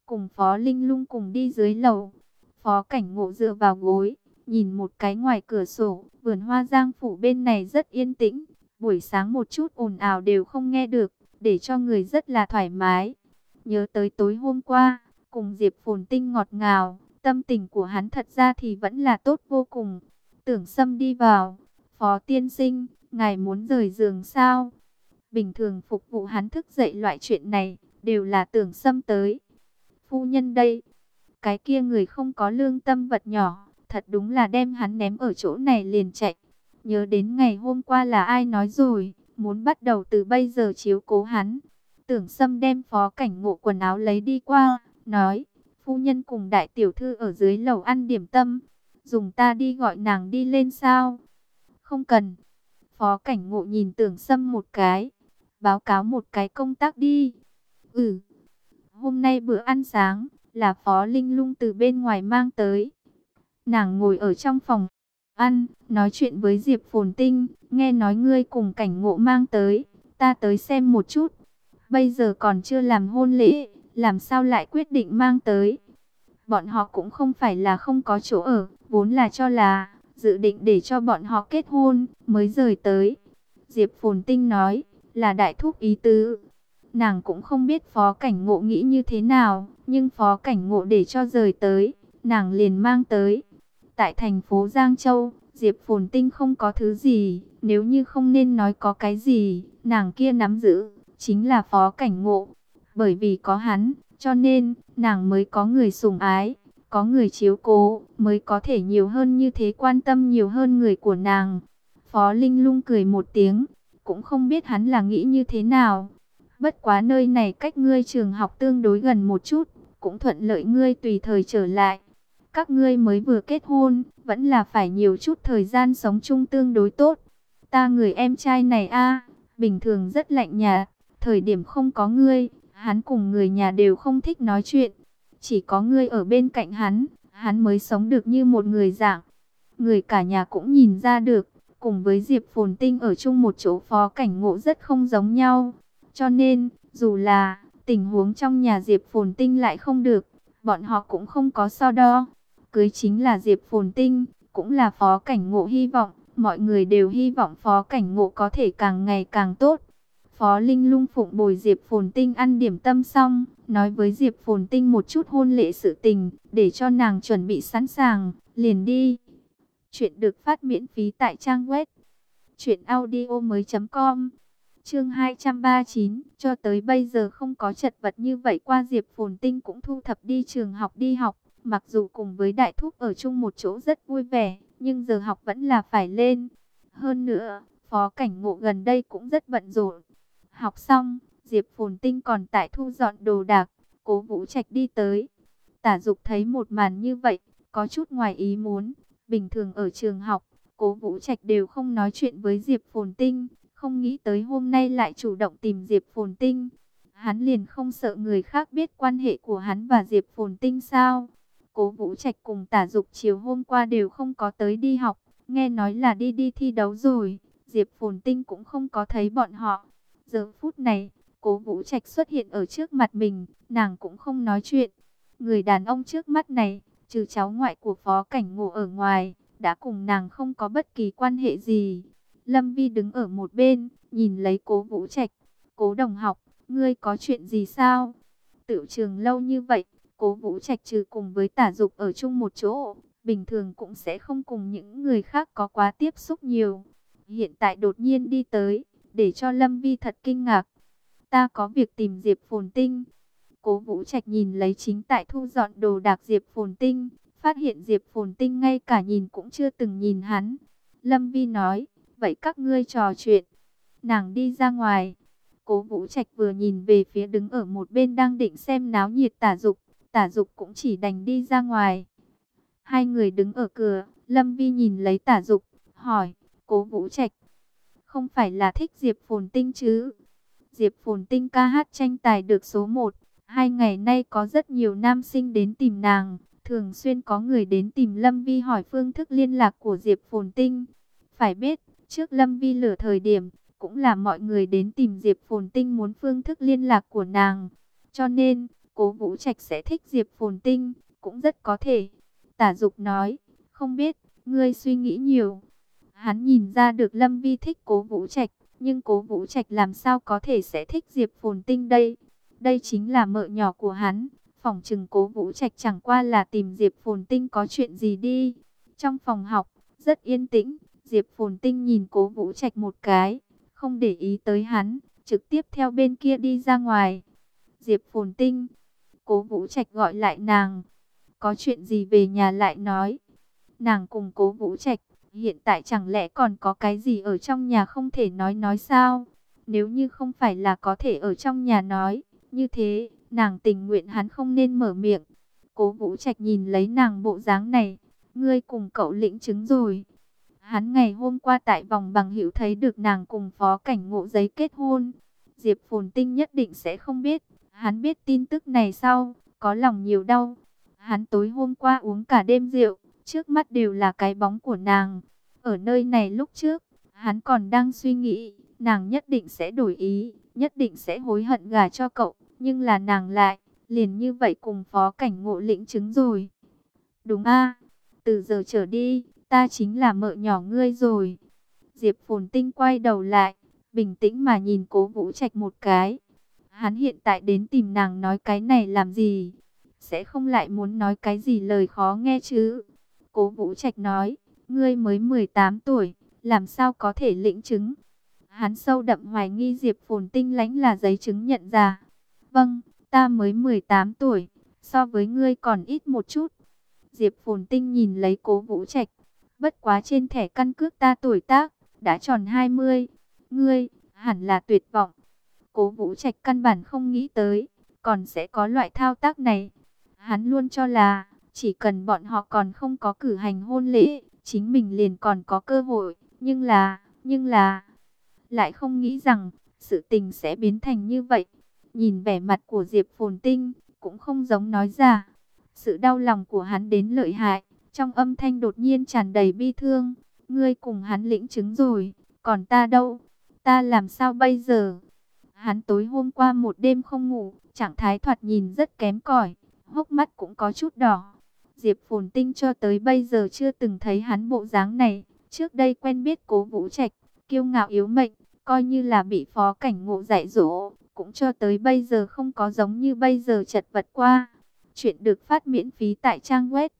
cùng Phó Linh Lung cùng đi dưới lầu. Phó Cảnh Ngộ dựa vào gối, nhìn một cái ngoài cửa sổ, vườn hoa Giang phủ bên này rất yên tĩnh, buổi sáng một chút ồn ào đều không nghe được, để cho người rất là thoải mái. Nhớ tới tối hôm qua, cùng Diệp Phồn Tinh ngọt ngào, tâm tình của hắn thật ra thì vẫn là tốt vô cùng. Tưởng Sâm đi vào, Phó tiên sinh, ngài muốn rời giường sao? Bình thường phục vụ hắn thức dậy loại chuyện này, đều là Tưởng Sâm tới. Phu nhân đây, cái kia người không có lương tâm vật nhỏ, thật đúng là đem hắn ném ở chỗ này liền chạy. Nhớ đến ngày hôm qua là ai nói rồi, muốn bắt đầu từ bây giờ chiếu cố hắn. Tưởng Sâm đem Phó Cảnh Ngộ quần áo lấy đi qua, nói, phu nhân cùng đại tiểu thư ở dưới lầu ăn điểm tâm, dùng ta đi gọi nàng đi lên sao? Không cần. Phó Cảnh Ngộ nhìn Tưởng Sâm một cái, báo cáo một cái công tác đi. Ừ, hôm nay bữa ăn sáng là Phó Linh Lung từ bên ngoài mang tới. Nàng ngồi ở trong phòng ăn, nói chuyện với Diệp Phồn Tinh, nghe nói ngươi cùng Cảnh Ngộ mang tới, ta tới xem một chút. Bây giờ còn chưa làm hôn lễ, làm sao lại quyết định mang tới? Bọn họ cũng không phải là không có chỗ ở, vốn là cho là dự định để cho bọn họ kết hôn mới rời tới. Diệp Phồn Tinh nói, là đại thúc ý tứ. Nàng cũng không biết Phó Cảnh Ngộ nghĩ như thế nào, nhưng Phó Cảnh Ngộ để cho rời tới, nàng liền mang tới. Tại thành phố Giang Châu, Diệp Phồn Tinh không có thứ gì, nếu như không nên nói có cái gì, nàng kia nắm giữ, chính là Phó Cảnh Ngộ. Bởi vì có hắn, cho nên, nàng mới có người sủng ái, có người chiếu cố, mới có thể nhiều hơn như thế quan tâm nhiều hơn người của nàng. Phó Linh Lung cười một tiếng, cũng không biết hắn là nghĩ như thế nào. Bất quá nơi này cách ngươi trường học tương đối gần một chút, cũng thuận lợi ngươi tùy thời trở lại. Các ngươi mới vừa kết hôn, vẫn là phải nhiều chút thời gian sống chung tương đối tốt. Ta người em trai này bình thường rất lạnh nhạt, thời điểm không có ngươi, hắn cùng người nhà đều không thích nói chuyện. Chỉ có ngươi ở bên cạnh hắn mới sống được như một người dạng. Người cả nhà cũng nhìn ra được, cùng với Diệp Phồn Tinh ở chung một chỗ Phó Cảnh Ngộ rất không giống nhau. Cho nên, dù là tình huống trong nhà Diệp Phồn Tinh lại không được, bọn họ cũng không có so đo. Cưới chính là Diệp Phồn Tinh, cũng là Phó Cảnh Ngộ hy vọng, mọi người đều hy vọng Phó Cảnh Ngộ có thể càng ngày càng tốt. Phó Linh Lung phụng bồi Diệp Phồn Tinh ăn điểm tâm xong, nói với Diệp Phồn Tinh một chút hôn lễ sự tình, để cho nàng chuẩn bị sẵn sàng, liền đi. Chuyện được phát miễn phí tại trang web truyệnaudiomoi.com. Chương 239, cho tới bây giờ không có chật vật như vậy qua. Diệp Phồn Tinh cũng thu thập đi trường học đi học, mặc dù cùng với đại thúc ở chung một chỗ rất vui vẻ, nhưng giờ học vẫn là phải lên. Hơn nữa, Phó Cảnh Ngộ gần đây cũng rất bận rộn. Học xong, Diệp Phồn Tinh còn tại thu dọn đồ đạc, Cố Vũ Trạch đi tới. Tả Dục thấy một màn như vậy, có chút ngoài ý muốn. Bình thường ở trường học, Cố Vũ Trạch đều không nói chuyện với Diệp Phồn Tinh, không nghĩ tới hôm nay lại chủ động tìm Diệp Phồn Tinh. Hắn liền không sợ người khác biết quan hệ của hắn và Diệp Phồn Tinh sao? Cố Vũ Trạch cùng Tả Dục chiều hôm qua đều không có tới đi học, nghe nói là đi thi đấu rồi. Diệp Phồn Tinh cũng không có thấy bọn họ. Giờ phút này, Cố Vũ Trạch xuất hiện ở trước mặt mình, nàng cũng không nói chuyện. Người đàn ông trước mắt này, trừ cháu ngoại của Phó Cảnh Ngộ ở ngoài, đã cùng nàng không có bất kỳ quan hệ gì. Lâm Vi đứng ở một bên, nhìn lấy Cố Vũ Trạch. Cố đồng học, ngươi có chuyện gì sao? Tựu trường lâu như vậy, Cố Vũ Trạch trừ cùng với Tả Dục ở chung một chỗ, bình thường cũng sẽ không cùng những người khác có quá tiếp xúc nhiều. Hiện tại đột nhiên đi tới, để cho Lâm Vi thật kinh ngạc. Ta có việc tìm Diệp Phồn Tinh. Cố Vũ Trạch nhìn lấy chính tại thu dọn đồ đạc Diệp Phồn Tinh, phát hiện Diệp Phồn Tinh ngay cả nhìn cũng chưa từng nhìn hắn. Lâm Vi nói, vậy các ngươi trò chuyện. Nàng đi ra ngoài. Cố Vũ Trạch vừa nhìn về phía đứng ở một bên đang định xem náo nhiệt Tả Dục cũng chỉ đành đi ra ngoài. Hai người đứng ở cửa, Lâm Vi nhìn lấy Tả Dục, hỏi, Cố Vũ Trạch, không phải là thích Diệp Phồn Tinh chứ? Diệp Phồn Tinh ca hát tranh tài được số 1, 2 ngày nay có rất nhiều nam sinh đến tìm nàng, thường xuyên có người đến tìm Lâm Vi hỏi phương thức liên lạc của Diệp Phồn Tinh. Phải biết, trước Lâm Vi lửa thời điểm, cũng là mọi người đến tìm Diệp Phồn Tinh muốn phương thức liên lạc của nàng. Cho nên, Cố Vũ Trạch sẽ thích Diệp Phồn Tinh, cũng rất có thể. Tả Dục nói, không biết, ngươi suy nghĩ nhiều. Hắn nhìn ra được Lâm Vi thích Cố Vũ Trạch, nhưng Cố Vũ Trạch làm sao có thể sẽ thích Diệp Phồn Tinh đây? Đây chính là mợ nhỏ của hắn. Phỏng chừng Cố Vũ Trạch chẳng qua là tìm Diệp Phồn Tinh có chuyện gì đi. Trong phòng học, rất yên tĩnh, Diệp Phồn Tinh nhìn Cố Vũ Trạch một cái, không để ý tới hắn, trực tiếp theo bên kia đi ra ngoài. Diệp Phồn Tinh, Cố Vũ Trạch gọi lại nàng, có chuyện gì về nhà lại nói. Nàng cùng Cố Vũ Trạch, hiện tại chẳng lẽ còn có cái gì ở trong nhà không thể nói sao? Nếu như không phải là có thể ở trong nhà nói, như thế, nàng tình nguyện hắn không nên mở miệng. Cố Vũ Trạch nhìn lấy nàng bộ dáng này, ngươi cùng cậu lĩnh chứng rồi. Hắn ngày hôm qua tại vòng bằng hữu thấy được nàng cùng Phó Cảnh Ngộ giấy kết hôn. Diệp Phồn Tinh nhất định sẽ không biết. Hắn biết tin tức này sau, có lòng nhiều đau. Hắn tối hôm qua uống cả đêm rượu, trước mắt đều là cái bóng của nàng. Ở nơi này lúc trước, hắn còn đang suy nghĩ, nàng nhất định sẽ đổi ý, nhất định sẽ hối hận gả cho cậu. Nhưng là nàng lại, liền như vậy cùng Phó Cảnh Ngộ lĩnh chứng rồi. Đúng a, từ giờ trở đi, ta chính là mợ nhỏ ngươi rồi. Diệp Phồn Tinh quay đầu lại, bình tĩnh mà nhìn Cố Vũ Trạch một cái. Hắn hiện tại đến tìm nàng nói cái này làm gì? Sẽ không lại muốn nói cái gì lời khó nghe chứ? Cố Vũ Trạch nói, ngươi mới 18 tuổi, làm sao có thể lĩnh chứng? Hắn sâu đậm hoài nghi Diệp Phồn Tinh lãnh là giấy chứng nhận già. Vâng, ta mới 18 tuổi, so với ngươi còn ít một chút. Diệp Phồn Tinh nhìn lấy Cố Vũ Trạch, bất quá trên thẻ căn cước ta tuổi tác đã tròn 20. Ngươi hẳn là tuyệt vọng. Cố Vũ Trạch căn bản không nghĩ tới còn sẽ có loại thao tác này. Hắn luôn cho là chỉ cần bọn họ còn không có cử hành hôn lễ, chính mình liền còn có cơ hội. Nhưng là lại không nghĩ rằng sự tình sẽ biến thành như vậy. Nhìn vẻ mặt của Diệp Phồn Tinh cũng không giống nói ra. Sự đau lòng của hắn đến lợi hại, trong âm thanh đột nhiên tràn đầy bi thương. Ngươi cùng hắn lĩnh chứng rồi, còn ta đâu? Ta làm sao bây giờ? Hắn tối hôm qua một đêm không ngủ, trạng thái thoạt nhìn rất kém cỏi, hốc mắt cũng có chút đỏ. Diệp Phồn Tinh cho tới bây giờ chưa từng thấy hắn bộ dáng này. Trước đây quen biết Cố Vũ Trạch, kiêu ngạo yếu mệnh, coi như là bị Phó Cảnh Ngộ dạy dỗ, cũng cho tới bây giờ không có giống như bây giờ chật vật qua. Chuyện được phát miễn phí tại trang web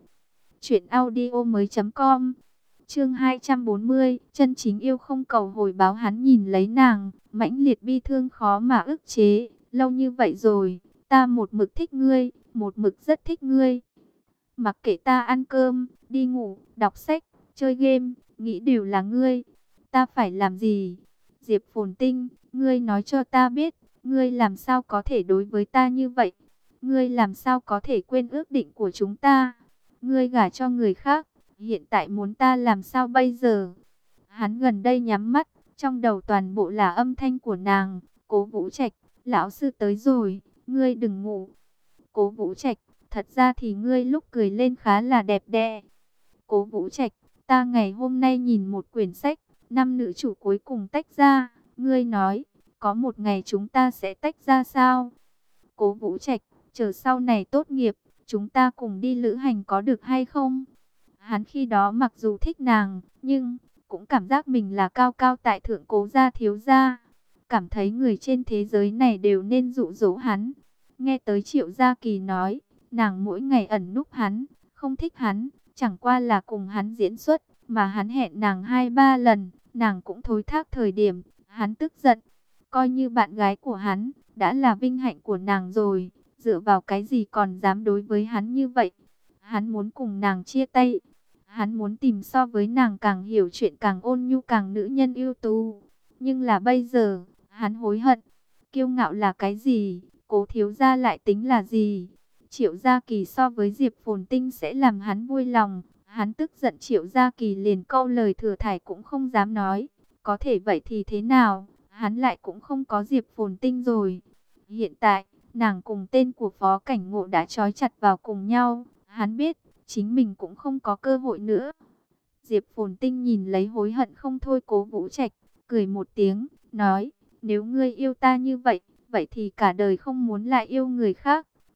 truyệnaudiomoi.com. Chương 240, chân chính yêu không cầu hồi báo. Hắn nhìn lấy nàng, mãnh liệt bi thương khó mà ức chế. Lâu như vậy rồi, ta một mực thích ngươi, một mực rất thích ngươi. Mặc kệ ta ăn cơm, đi ngủ, đọc sách, chơi game, nghĩ đều là ngươi. Ta phải làm gì? Diệp Phồn Tinh, ngươi nói cho ta biết, ngươi làm sao có thể đối với ta như vậy? Ngươi làm sao có thể quên ước định của chúng ta? Ngươi gả cho người khác, hiện tại muốn ta làm sao bây giờ? Hắn gần đây nhắm mắt, trong đầu toàn bộ là âm thanh của nàng. Cố Vũ Trạch, lão sư tới rồi, ngươi đừng ngủ. Cố Vũ Trạch, thật ra thì ngươi lúc cười lên khá là đẹp đẽ. Cố Vũ Trạch, ta ngày hôm nay nhìn một quyển sách, 5 nữ chủ cuối cùng tách ra. Ngươi nói, có một ngày chúng ta sẽ tách ra sao? Cố Vũ Trạch, chờ sau này tốt nghiệp, chúng ta cùng đi lữ hành có được hay không? Hắn khi đó mặc dù thích nàng, nhưng cũng cảm giác mình là cao cao tại thượng Cố gia thiếu gia. Cảm thấy người trên thế giới này đều nên dụ dỗ hắn. Nghe tới Triệu Gia Kỳ nói, nàng mỗi ngày ẩn núp hắn, không thích hắn, chẳng qua là cùng hắn diễn xuất, mà hắn hẹn nàng 2-3 lần, nàng cũng thối thác thời điểm, hắn tức giận. Coi như bạn gái của hắn, đã là vinh hạnh của nàng rồi, dựa vào cái gì còn dám đối với hắn như vậy? Hắn muốn cùng nàng chia tay, hắn muốn tìm so với nàng càng hiểu chuyện, càng ôn nhu, càng nữ nhân ưu tú. Nhưng là bây giờ, hắn hối hận. Kiêu ngạo là cái gì? Cố thiếu gia lại tính là gì? Triệu Gia Kỳ so với Diệp Phồn Tinh sẽ làm hắn vui lòng. Hắn tức giận Triệu Gia Kỳ liền câu lời thừa thải cũng không dám nói. Có thể vậy thì thế nào? Hắn lại cũng không có Diệp Phồn Tinh rồi. Hiện tại, nàng cùng tên của Phó Cảnh Ngộ đã trói chặt vào cùng nhau. Hắn biết, chính mình cũng không có cơ hội nữa. Diệp Phồn Tinh nhìn lấy hối hận không thôi Cố Vũ Trạch, cười một tiếng, nói, nếu ngươi yêu ta như vậy, vậy thì cả đời không muốn lại yêu người khác.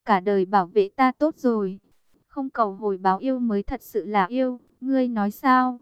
cả đời bảo vệ ta tốt rồi. Không cầu hồi báo yêu mới thật sự là yêu, ngươi nói sao?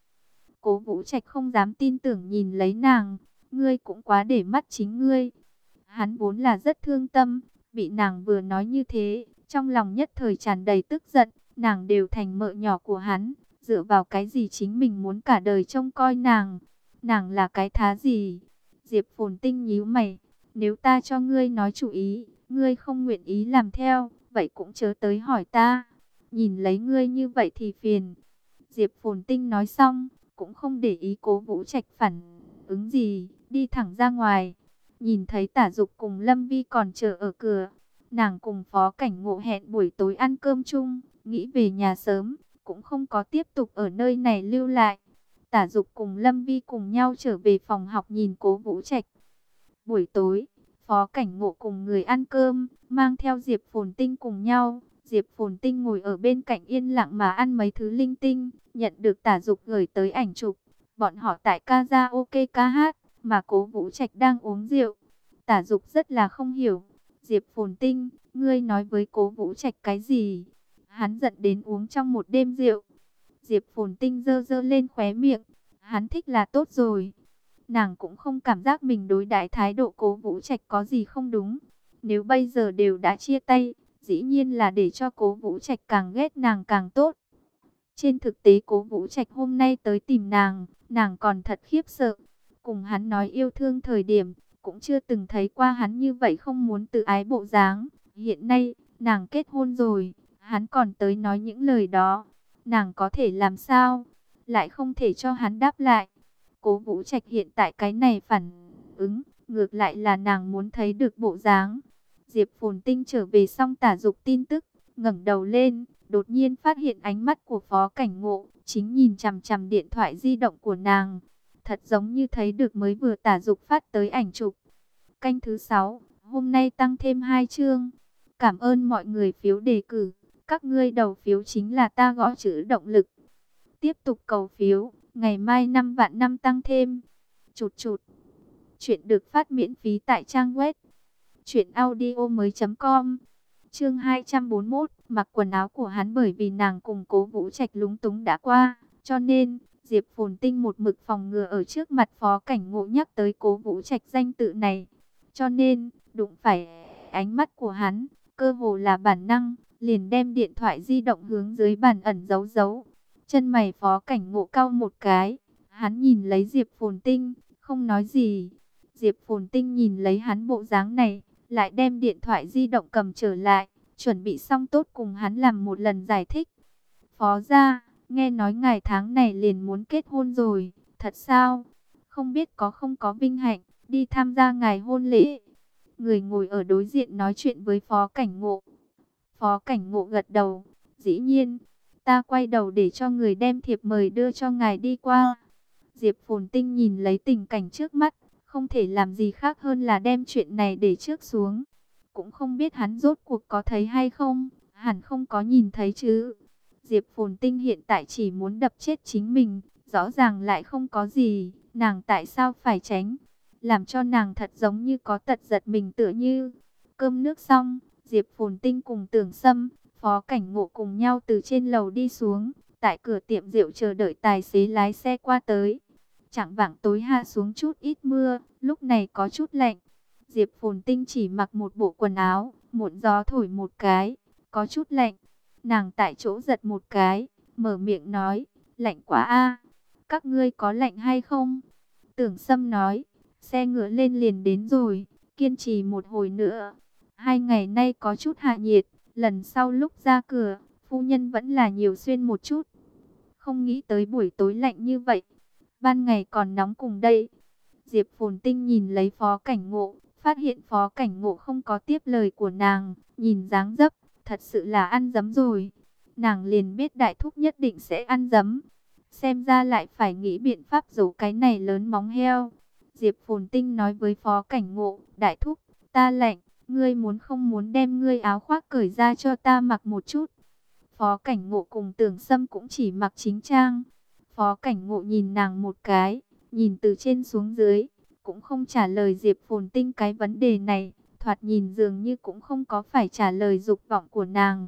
Cố Vũ Trạch không dám tin tưởng nhìn lấy nàng, ngươi cũng quá để mắt chính ngươi. Hắn vốn là rất thương tâm, bị nàng vừa nói như thế, trong lòng nhất thời tràn đầy tức giận, nàng đều thành mợ nhỏ của hắn, dựa vào cái gì chính mình muốn cả đời trông coi nàng, nàng là cái thá gì? Diệp Phồn Tinh nhíu mày, nếu ta cho ngươi nói chủ ý, ngươi không nguyện ý làm theo, vậy cũng chớ tới hỏi ta, nhìn lấy ngươi như vậy thì phiền. Diệp Phồn Tinh nói xong, cũng không để ý Cố Vũ Trạch phản ứng gì, đi thẳng ra ngoài. Nhìn thấy Tả Dục cùng Lâm Vi còn chờ ở cửa, nàng cùng Phó Cảnh Ngộ hẹn buổi tối ăn cơm chung, nghĩ về nhà sớm, cũng không có tiếp tục ở nơi này lưu lại. Tả Dục cùng Lâm Vi cùng nhau trở về phòng học nhìn Cố Vũ Trạch. Buổi tối, Phó Cảnh Ngộ cùng người ăn cơm, mang theo Diệp Phồn Tinh cùng nhau. Diệp Phồn Tinh ngồi ở bên cạnh yên lặng mà ăn mấy thứ linh tinh, nhận được Tả Dục gửi tới ảnh chụp. Bọn họ tại karaoke ca hát, mà Cố Vũ Trạch đang uống rượu. Tả Dục rất là không hiểu. Diệp Phồn Tinh, ngươi nói với Cố Vũ Trạch cái gì? Hắn giận đến uống trong một đêm rượu. Diệp Phồn Tinh giơ giơ lên khóe miệng. Hắn thích là tốt rồi. Nàng cũng không cảm giác mình đối đãi thái độ Cố Vũ Trạch có gì không đúng. Nếu bây giờ đều đã chia tay, dĩ nhiên là để cho Cố Vũ Trạch càng ghét nàng càng tốt. Trên thực tế Cố Vũ Trạch hôm nay tới tìm nàng còn thật khiếp sợ. Cùng hắn nói yêu thương thời điểm, cũng chưa từng thấy qua hắn như vậy không muốn tự ái bộ dáng. Hiện nay, nàng kết hôn rồi, hắn còn tới nói những lời đó. Nàng có thể làm sao? Lại không thể cho hắn đáp lại. Cố Vũ Trạch hiện tại cái này phản ứng, ngược lại là nàng muốn thấy được bộ dáng. Diệp Phồn Tinh trở về xong Tả Dục tin tức, ngẩng đầu lên, đột nhiên phát hiện ánh mắt của Phó Cảnh Ngộ, chính nhìn chằm chằm điện thoại di động của nàng. Thật giống như thấy được mới vừa Tả Dục phát tới ảnh chụp. Canh thứ 6, hôm nay tăng thêm 2 chương. Cảm ơn mọi người phiếu đề cử, các ngươi đầu phiếu chính là ta gõ chữ động lực. Tiếp tục cầu phiếu, ngày mai 5 vạn năm tăng thêm. Chụt chụt. Chuyện được phát miễn phí tại trang web truyệnaudiomoi.com. Chương 241, mặc quần áo của hắn bởi vì nàng cùng Cố Vũ Trạch lúng túng đã qua, cho nên Diệp Phồn Tinh một mực phòng ngừa ở trước mặt Phó Cảnh Ngộ nhắc tới Cố Vũ Trạch danh tự này. Cho nên, đụng phải ánh mắt của hắn, cơ hồ là bản năng, liền đem điện thoại di động hướng dưới bàn ẩn giấu giấu. Chân mày Phó Cảnh Ngộ cau một cái, hắn nhìn lấy Diệp Phồn Tinh, không nói gì. Diệp Phồn Tinh nhìn lấy hắn bộ dáng này, lại đem điện thoại di động cầm trở lại, chuẩn bị xong tốt cùng hắn làm một lần giải thích. Phó gia, nghe nói ngài tháng này liền muốn kết hôn rồi, thật sao? Không biết có không có vinh hạnh, đi tham gia ngài hôn lễ. Người ngồi ở đối diện nói chuyện với Phó Cảnh Ngộ. Phó Cảnh Ngộ gật đầu, dĩ nhiên, ta quay đầu để cho người đem thiệp mời đưa cho ngài đi qua. Diệp Phồn Tinh nhìn lấy tình cảnh trước mắt, không thể làm gì khác hơn là đem chuyện này để trước xuống. Cũng không biết hắn rốt cuộc có thấy hay không, hẳn không có nhìn thấy chứ. Diệp Phồn Tinh hiện tại chỉ muốn đập chết chính mình, rõ ràng lại không có gì, nàng tại sao phải tránh, làm cho nàng thật giống như có tật giật mình tựa như. Cơm nước xong, Diệp Phồn Tinh cùng Tưởng Sâm, Phó Cảnh Ngộ cùng nhau từ trên lầu đi xuống, tại cửa tiệm rượu chờ đợi tài xế lái xe qua tới. Chạng vạng tối hạ xuống chút ít mưa, lúc này có chút lạnh. Diệp Phồn Tinh chỉ mặc một bộ quần áo, muộn gió thổi một cái, có chút lạnh. Nàng tại chỗ giật một cái, mở miệng nói, lạnh quá a, các ngươi có lạnh hay không? Tưởng Sâm nói, xe ngựa lên liền đến rồi, kiên trì một hồi nữa. 2 ngày nay có chút hạ nhiệt, lần sau lúc ra cửa, phu nhân vẫn là nhiều xuyên một chút. Không nghĩ tới buổi tối lạnh như vậy, ban ngày còn nóng cùng đây. Diệp Phồn Tinh nhìn lấy Phó Cảnh Ngộ, phát hiện Phó Cảnh Ngộ không có tiếp lời của nàng, nhìn dáng dấp, thật sự là ăn dấm rồi. Nàng liền biết đại thúc nhất định sẽ ăn dấm. Xem ra lại phải nghĩ biện pháp giấu cái này lớn móng heo. Diệp Phồn Tinh nói với Phó Cảnh Ngộ, đại thúc, ta lạnh, ngươi muốn không muốn đem ngươi áo khoác cởi ra cho ta mặc một chút. Phó Cảnh Ngộ cùng Tưởng Sâm cũng chỉ mặc chính trang. Phó Cảnh Ngộ nhìn nàng một cái, nhìn từ trên xuống dưới, cũng không trả lời Diệp Phồn Tinh cái vấn đề này. thoạt nhìn dường như cũng không có phải trả lời dục vọng của nàng.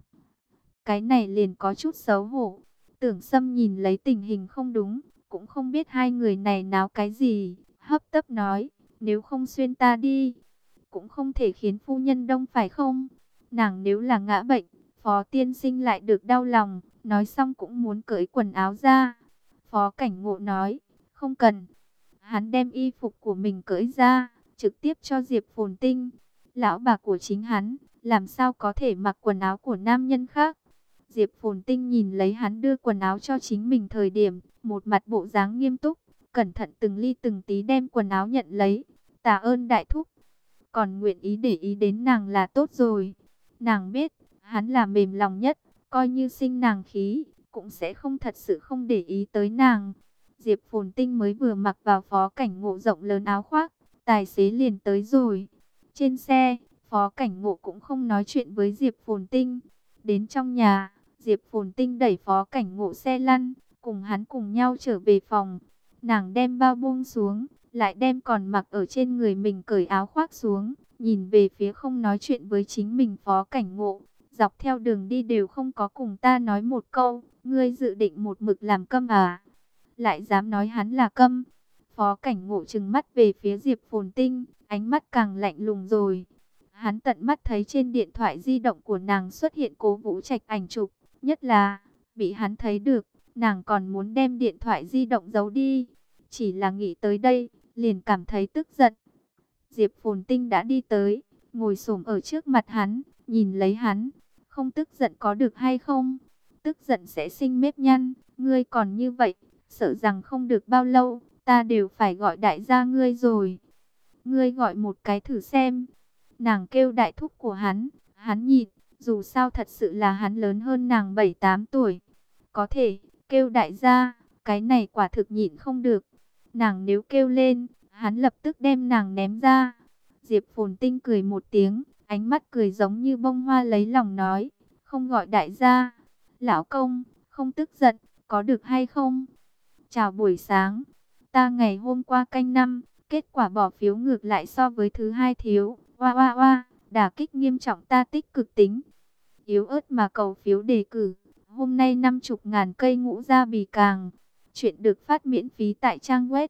Cái này liền có chút xấu hổ. Tưởng Sâm nhìn lấy tình hình không đúng, cũng không biết hai người này náo cái gì, hấp tấp nói, nếu không xuyên ta đi, cũng không thể khiến phu nhân đông phải không? Nàng nếu là ngã bệnh, Phó tiên sinh lại được đau lòng, nói xong cũng muốn cởi quần áo ra. Phó Cảnh Ngộ nói, không cần. Hắn đem y phục của mình cởi ra, trực tiếp cho Diệp Phồn Tinh. Lão bà của chính hắn, làm sao có thể mặc quần áo của nam nhân khác? Diệp Phồn Tinh nhìn lấy hắn đưa quần áo cho chính mình thời điểm, một mặt bộ dáng nghiêm túc, cẩn thận từng ly từng tí đem quần áo nhận lấy. Tạ ơn đại thúc, còn nguyện ý để ý đến nàng là tốt rồi. Nàng biết, hắn là mềm lòng nhất, coi như sinh nàng khí, cũng sẽ không thật sự không để ý tới nàng. Diệp Phồn Tinh mới vừa mặc vào Phó Cảnh Ngộ rộng lớn áo khoác, tài xế liền tới rồi. Trên xe, Phó Cảnh Ngộ cũng không nói chuyện với Diệp Phồn Tinh. Đến trong nhà, Diệp Phồn Tinh đẩy Phó Cảnh Ngộ xe lăn, cùng hắn cùng nhau trở về phòng. Nàng đem bao buông xuống, lại đem còn mặc ở trên người mình cởi áo khoác xuống, nhìn về phía không nói chuyện với chính mình Phó Cảnh Ngộ. Dọc theo đường đi đều không có cùng ta nói một câu, ngươi dự định một mực làm câm à? Lại dám nói hắn là câm. Phó Cảnh Ngộ trừng mắt về phía Diệp Phồn Tinh, ánh mắt càng lạnh lùng rồi. Hắn tận mắt thấy trên điện thoại di động của nàng xuất hiện Cố Vũ Trạch ảnh chụp, nhất là bị hắn thấy được, nàng còn muốn đem điện thoại di động giấu đi. Chỉ là nghĩ tới đây, liền cảm thấy tức giận. Diệp Phồn Tinh đã đi tới, ngồi xổm ở trước mặt hắn, nhìn lấy hắn. Không tức giận có được hay không? Tức giận sẽ sinh nếp nhăn, ngươi còn như vậy, sợ rằng không được bao lâu, ta đều phải gọi đại gia ngươi rồi. Ngươi gọi một cái thử xem. Nàng kêu đại thúc của hắn nhịn, dù sao thật sự là hắn lớn hơn nàng 7-8 tuổi. Có thể, kêu đại gia, cái này quả thực nhịn không được. Nàng nếu kêu lên, hắn lập tức đem nàng ném ra. Diệp Phồn Tinh cười một tiếng, ánh mắt cười giống như bông hoa lấy lòng nói, không gọi đại gia. Lão công, không tức giận, có được hay không? Chào buổi sáng, ta ngày hôm qua canh năm, kết quả bỏ phiếu ngược lại so với thứ hai thiếu. Oa oa oa, đả kích nghiêm trọng ta tích cực tính. Yếu ớt mà cầu phiếu đề cử. Hôm nay 50.000 cây ngũ ra bì càng. Chuyện được phát miễn phí tại trang web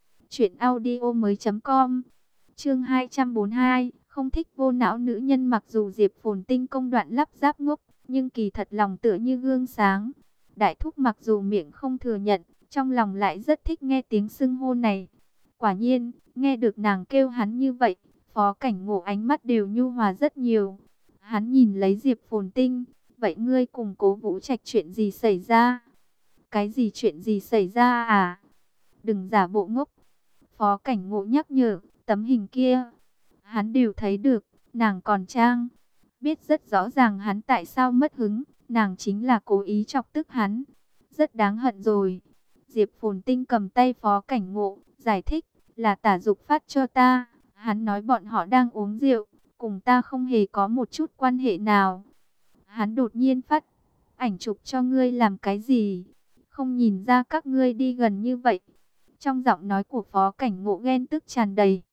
truyệnaudiomoi.com. Chương 242, không thích vô não nữ nhân. Mặc dù Diệp Phồn Tinh công đoạn lắp ráp ngốc, nhưng kỳ thật lòng tựa như gương sáng. Đại thúc mặc dù miệng không thừa nhận, trong lòng lại rất thích nghe tiếng xưng hô này. Quả nhiên, nghe được nàng kêu hắn như vậy, Phó Cảnh Ngộ ánh mắt đều nhu hòa rất nhiều. Hắn nhìn lấy Diệp Phồn Tinh, vậy ngươi cùng Cố Vũ Trạch chuyện gì xảy ra? Cái gì chuyện gì xảy ra à? Đừng giả bộ ngốc. Phó Cảnh Ngộ nhắc nhở, tấm hình kia, hắn đều thấy được, nàng còn trang. Biết rất rõ ràng hắn tại sao mất hứng, nàng chính là cố ý chọc tức hắn. Rất đáng hận rồi. Diệp Phồn Tinh cầm tay Phó Cảnh Ngộ, giải thích, là Tả Dục phát cho ta. Hắn nói bọn họ đang uống rượu, cùng ta không hề có một chút quan hệ nào. Hắn đột nhiên phát ảnh chụp cho ngươi làm cái gì? Không nhìn ra các ngươi đi gần như vậy. Trong giọng nói của Phó Cảnh Ngộ ghen tức tràn đầy.